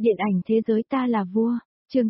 Điện ảnh thế giới ta là vua, chương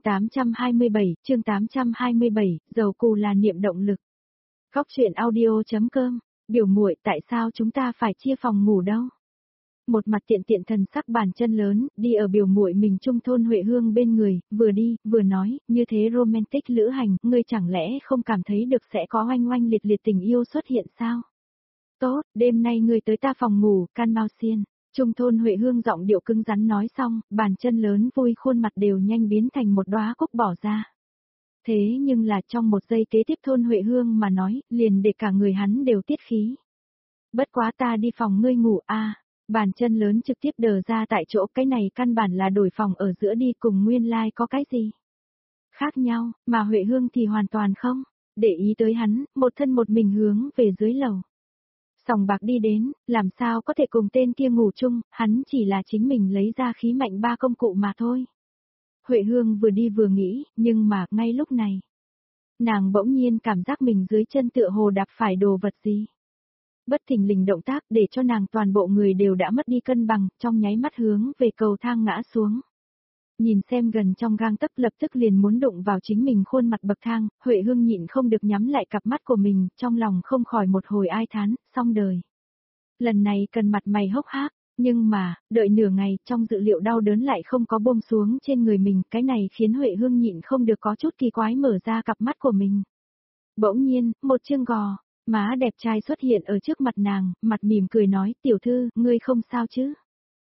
827, dầu cù là niệm động lực. Góc truyện audio.com, biểu muội tại sao chúng ta phải chia phòng ngủ đâu? Một mặt tiện tiện thần sắc bàn chân lớn, đi ở biểu muội mình Trung Thôn Huệ Hương bên người, vừa đi, vừa nói, như thế romantic lữ hành, ngươi chẳng lẽ không cảm thấy được sẽ có oanh oanh liệt liệt tình yêu xuất hiện sao? Tốt, đêm nay ngươi tới ta phòng ngủ, can mau xiên. Trung Thôn Huệ Hương giọng điệu cứng rắn nói xong, bàn chân lớn vui khuôn mặt đều nhanh biến thành một đóa cúc bỏ ra. Thế nhưng là trong một giây kế tiếp Thôn Huệ Hương mà nói, liền để cả người hắn đều tiết khí. Bất quá ta đi phòng ngươi ngủ a. Bàn chân lớn trực tiếp đờ ra tại chỗ, cái này căn bản là đổi phòng ở giữa đi, cùng nguyên lai có cái gì khác nhau, mà Huệ Hương thì hoàn toàn không để ý tới hắn, một thân một mình hướng về dưới lầu. Sòng bạc đi đến, làm sao có thể cùng tên kia ngủ chung, hắn chỉ là chính mình lấy ra khí mạnh ba công cụ mà thôi. Huệ Hương vừa đi vừa nghĩ, nhưng mà ngay lúc này, nàng bỗng nhiên cảm giác mình dưới chân tựa hồ đạp phải đồ vật gì. Bất thình lình động tác để cho nàng toàn bộ người đều đã mất đi cân bằng, trong nháy mắt hướng về cầu thang ngã xuống. Nhìn xem gần trong gang tấc lập tức liền muốn đụng vào chính mình khuôn mặt bậc thang, Huệ Hương nhịn không được nhắm lại cặp mắt của mình, trong lòng không khỏi một hồi ai thán, xong đời. Lần này cần mặt mày hốc hác, nhưng mà, đợi nửa ngày, trong dự liệu đau đớn lại không có buông xuống trên người mình, cái này khiến Huệ Hương nhịn không được có chút kỳ quái mở ra cặp mắt của mình. Bỗng nhiên, một chương gò má đẹp trai xuất hiện ở trước mặt nàng, mặt mỉm cười nói, tiểu thư, ngươi không sao chứ?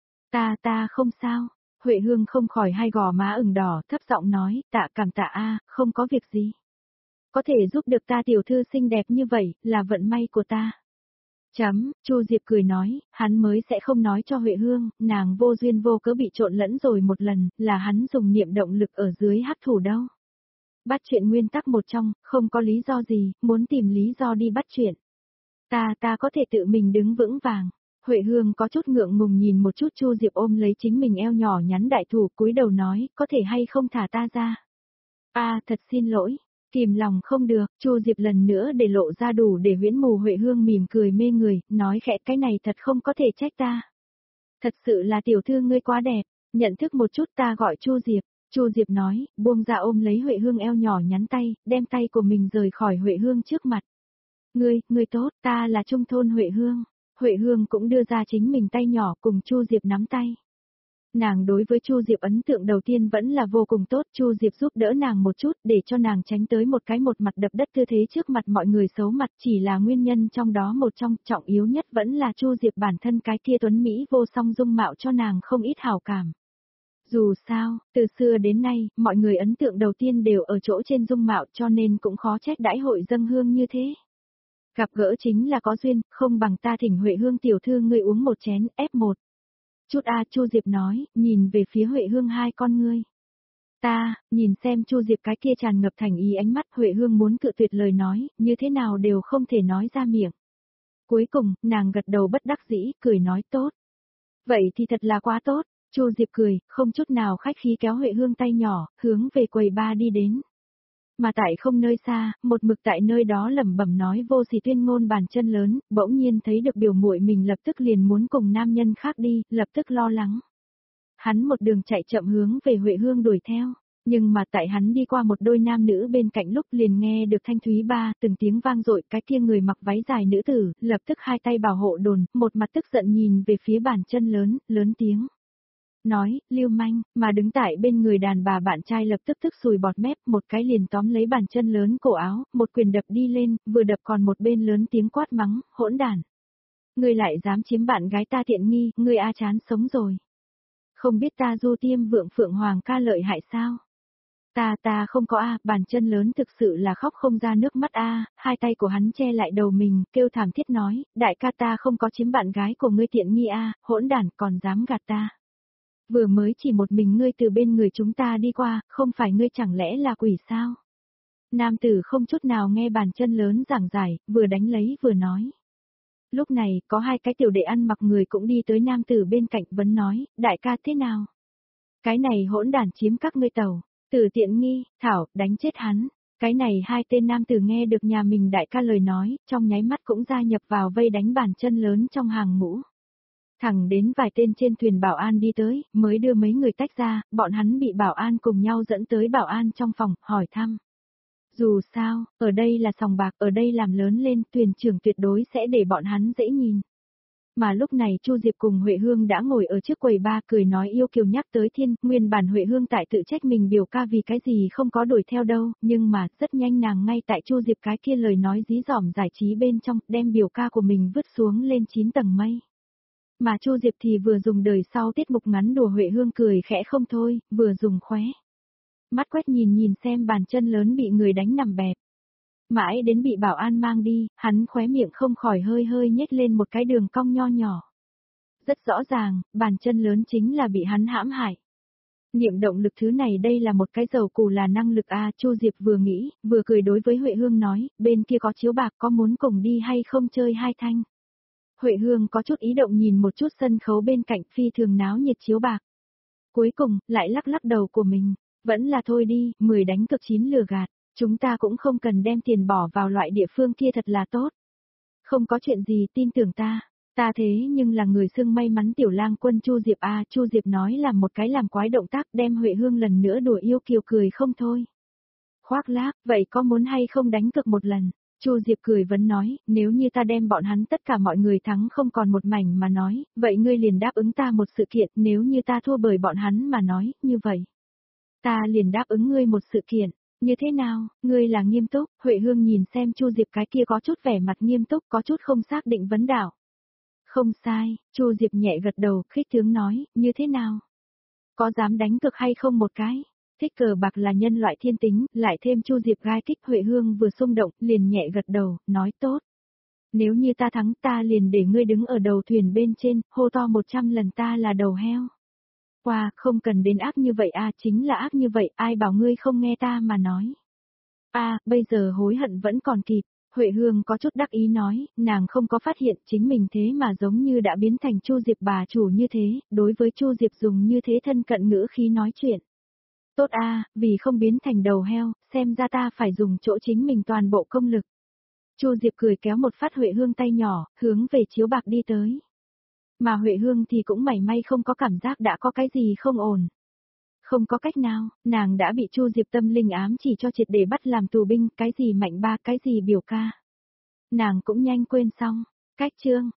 Ta không sao. Huệ Hương không khỏi hai gò má ửng đỏ, thấp giọng nói, cảm tạ a, không có việc gì. Có thể giúp được ta tiểu thư xinh đẹp như vậy, là vận may của ta. Chu Diệp cười nói, hắn mới sẽ không nói cho Huệ Hương, nàng vô duyên vô cớ bị trộn lẫn rồi một lần, là hắn dùng niệm động lực ở dưới hắc thủ đâu. Bắt chuyện nguyên tắc một trong, không có lý do gì, muốn tìm lý do đi bắt chuyện. Ta có thể tự mình đứng vững vàng. Huệ Hương có chút ngượng ngùng nhìn một chút Chu Diệp ôm lấy chính mình eo nhỏ nhắn đại thủ, cúi đầu nói, có thể hay không thả ta ra. Thật xin lỗi, kìm lòng không được, Chu Diệp lần nữa để lộ ra đủ để huyễn mù. Huệ Hương mỉm cười mê người, nói khẽ, cái này thật không có thể trách ta. Thật sự là tiểu thư ngươi quá đẹp, nhận thức một chút, ta gọi Chu Diệp. Chu Diệp nói, buông ra ôm lấy Huệ Hương eo nhỏ nhắn tay, đem tay của mình rời khỏi Huệ Hương trước mặt. Ngươi tốt, ta là Trung Thôn Huệ Hương. Huệ Hương cũng đưa ra chính mình tay nhỏ cùng Chu Diệp nắm tay. Nàng đối với Chu Diệp ấn tượng đầu tiên vẫn là vô cùng tốt, Chu Diệp giúp đỡ nàng một chút để cho nàng tránh tới một mặt đập đất tư thế trước mặt mọi người xấu mặt, chỉ là nguyên nhân trong đó một trong trọng yếu nhất vẫn là Chu Diệp bản thân cái kia tuấn Mỹ vô song dung mạo cho nàng không ít hảo cảm. Dù sao, từ xưa đến nay, mọi người ấn tượng đầu tiên đều ở chỗ trên dung mạo cho nên cũng khó trách đãi hội dâng hương như thế. Gặp gỡ chính là có duyên, không bằng ta thỉnh Huệ Hương tiểu thư ngươi uống một chén, F1. Chu Diệp nói, nhìn về phía Huệ Hương hai con ngươi. Nhìn xem Chu Diệp cái kia tràn ngập thành ý ánh mắt, Huệ Hương muốn cự tuyệt lời nói, như thế nào đều không thể nói ra miệng. Cuối cùng, nàng gật đầu bất đắc dĩ, cười nói tốt. Vậy thì thật là quá tốt. Chu Diệp cười, không chút nào khách khí kéo Huệ Hương tay nhỏ, hướng về quầy bar đi đến. Mà tại không nơi xa, một mực tại nơi đó lẩm bẩm nói vô sỉ tuyên ngôn bàn chân lớn, bỗng nhiên thấy được biểu muội mình lập tức liền muốn cùng nam nhân khác đi, lập tức lo lắng. Hắn một đường chạy chậm hướng về Huệ Hương đuổi theo, nhưng mà tại hắn đi qua một đôi nam nữ bên cạnh lúc liền nghe được thanh thúy ba từng tiếng vang dội, cái kia người mặc váy dài nữ tử, lập tức hai tay bảo hộ đồn, một mặt tức giận nhìn về phía bàn chân lớn, lớn tiếng. Nói, lưu manh, mà đứng tại bên người đàn bà bạn trai lập tức tức sùi bọt mép, một cái liền tóm lấy bàn chân lớn cổ áo, một quyền đập đi lên, vừa đập còn một bên lớn tiếng quát mắng, hỗn đản. Ngươi lại dám chiếm bạn gái ta tiện nghi, ngươi chán sống rồi. Không biết ta Du Tiêm Vượng Phượng Hoàng ca lợi hại sao? Ta không có bàn chân lớn thực sự là khóc không ra nước mắt hai tay của hắn che lại đầu mình, kêu thảm thiết nói, đại ca ta không có chiếm bạn gái của ngươi tiện nghi hỗn đản còn dám gạt ta. Vừa mới chỉ một mình ngươi từ bên người chúng ta đi qua, không phải ngươi chẳng lẽ là quỷ sao? Nam tử không chút nào nghe bàn chân lớn giảng giải, vừa đánh lấy vừa nói. Lúc này, có hai cái tiểu đệ ăn mặc người cũng đi tới nam tử bên cạnh vấn nói, đại ca thế nào? Cái này hỗn đản chiếm các ngươi tàu, tử tiện nghi, thảo, đánh chết hắn. Cái này hai tên nam tử nghe được nhà mình đại ca lời nói, trong nháy mắt cũng gia nhập vào vây đánh bàn chân lớn trong hàng ngũ. Thẳng đến vài tên trên thuyền bảo an đi tới, mới đưa mấy người tách ra, bọn hắn bị bảo an cùng nhau dẫn tới bảo an trong phòng, hỏi thăm. Dù sao, ở đây là sòng bạc, ở đây làm lớn lên, thuyền trưởng tuyệt đối sẽ để bọn hắn dễ nhìn. Mà lúc này Chu Diệp cùng Huệ Hương đã ngồi ở trước quầy bar cười nói yêu kiều nhắc tới thiên, nguyên bản Huệ Hương tại tự trách mình biểu ca vì cái gì không có đuổi theo đâu, nhưng mà rất nhanh nàng ngay tại Chu Diệp cái kia lời nói dí dỏm giải trí bên trong, đem biểu ca của mình vứt xuống lên 9 tầng mây. Mà Chu Diệp thì vừa dùng đời sau tiết mục ngắn đùa Huệ Hương cười khẽ không thôi, vừa dùng khóe mắt quét nhìn xem bàn chân lớn bị người đánh nằm bẹp. Mãi đến bị bảo an mang đi, hắn khóe miệng không khỏi hơi hơi nhếch lên một cái đường cong nho nhỏ. Rất rõ ràng, bàn chân lớn chính là bị hắn hãm hại. Niệm động lực thứ này đây là một cái dầu cù là năng lực a. Chu Diệp vừa nghĩ, vừa cười đối với Huệ Hương nói, bên kia có chiếu bạc có muốn cùng đi hay không chơi hai thanh. Huệ Hương có chút ý động nhìn một chút sân khấu bên cạnh phi thường náo nhiệt chiếu bạc. Cuối cùng, lại lắc lắc đầu của mình, vẫn là thôi đi, 10 đánh cực 9 lừa gạt, chúng ta cũng không cần đem tiền bỏ vào loại địa phương kia thật là tốt. Không có chuyện gì tin tưởng ta thế nhưng là người xưng may mắn tiểu lang quân Chu Diệp a. Chu Diệp nói làm một cái làm quái động tác đem Huệ Hương lần nữa đùa yêu kiều cười không thôi. Khoác lác, vậy có muốn hay không đánh cực một lần? Chu Diệp cười vấn nói, nếu như ta đem bọn hắn tất cả mọi người thắng không còn một mảnh mà nói, vậy ngươi liền đáp ứng ta một sự kiện, nếu như ta thua bởi bọn hắn mà nói, như vậy. Ta liền đáp ứng ngươi một sự kiện, như thế nào, ngươi là nghiêm túc, Huệ Hương nhìn xem Chu Diệp cái kia có chút vẻ mặt nghiêm túc, có chút không xác định vấn đảo. Không sai, Chu Diệp nhẹ gật đầu, khích tướng nói, như thế nào? Có dám đánh cực hay không một cái? Thích cờ bạc là nhân loại thiên tính, lại thêm Chu Diệp gai kích Huệ Hương vừa xung động, liền nhẹ gật đầu, nói tốt. Nếu như ta thắng ta liền để ngươi đứng ở đầu thuyền bên trên, hô to 100 lần ta là đầu heo. Qua, không cần đến ác như vậy chính là ác như vậy, ai bảo ngươi không nghe ta mà nói. Bây giờ hối hận vẫn còn kịp. Huệ Hương có chút đắc ý nói, nàng không có phát hiện chính mình thế mà giống như đã biến thành Chu Diệp bà chủ như thế, đối với Chu Diệp dùng như thế thân cận ngữ khí nói chuyện. Tốt vì không biến thành đầu heo, xem ra ta phải dùng chỗ chính mình toàn bộ công lực. Chu Diệp cười kéo một phát Huệ Hương tay nhỏ, hướng về chiếu bạc đi tới. Mà Huệ Hương thì cũng mảy may không có cảm giác đã có cái gì không ổn. Không có cách nào, nàng đã bị Chu Diệp tâm linh ám chỉ cho triệt để bắt làm tù binh, cái gì mạnh ba, cái gì biểu ca. Nàng cũng nhanh quên xong, cách chương.